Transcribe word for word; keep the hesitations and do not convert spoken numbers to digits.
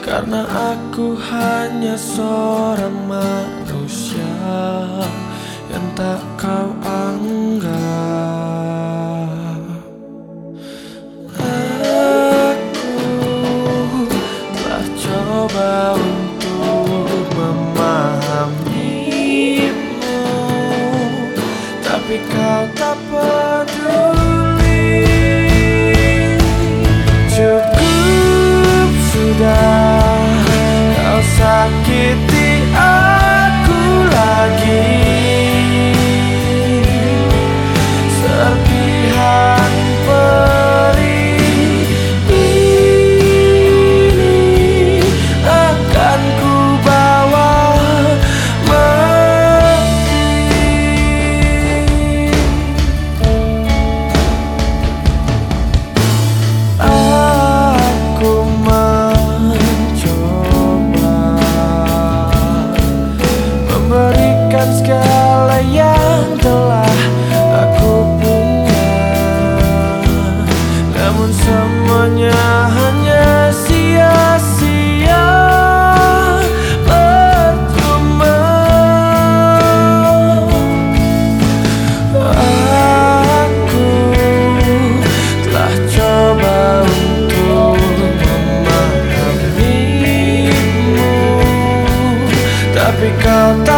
Karena aku hanya seorang manusia yang tak kau anggap. Aku telah coba untuk memahamimu, tapi kau tak peduli. Cukup sudah, kau sakiti aku lagi. Serpihan perih ini akan ku bawa mati. Aku mencoba memberikan segala yang telah aku punya, namun semuanya hanya sia-sia, percuma. Aku telah coba untuk memahamimu, tapi kau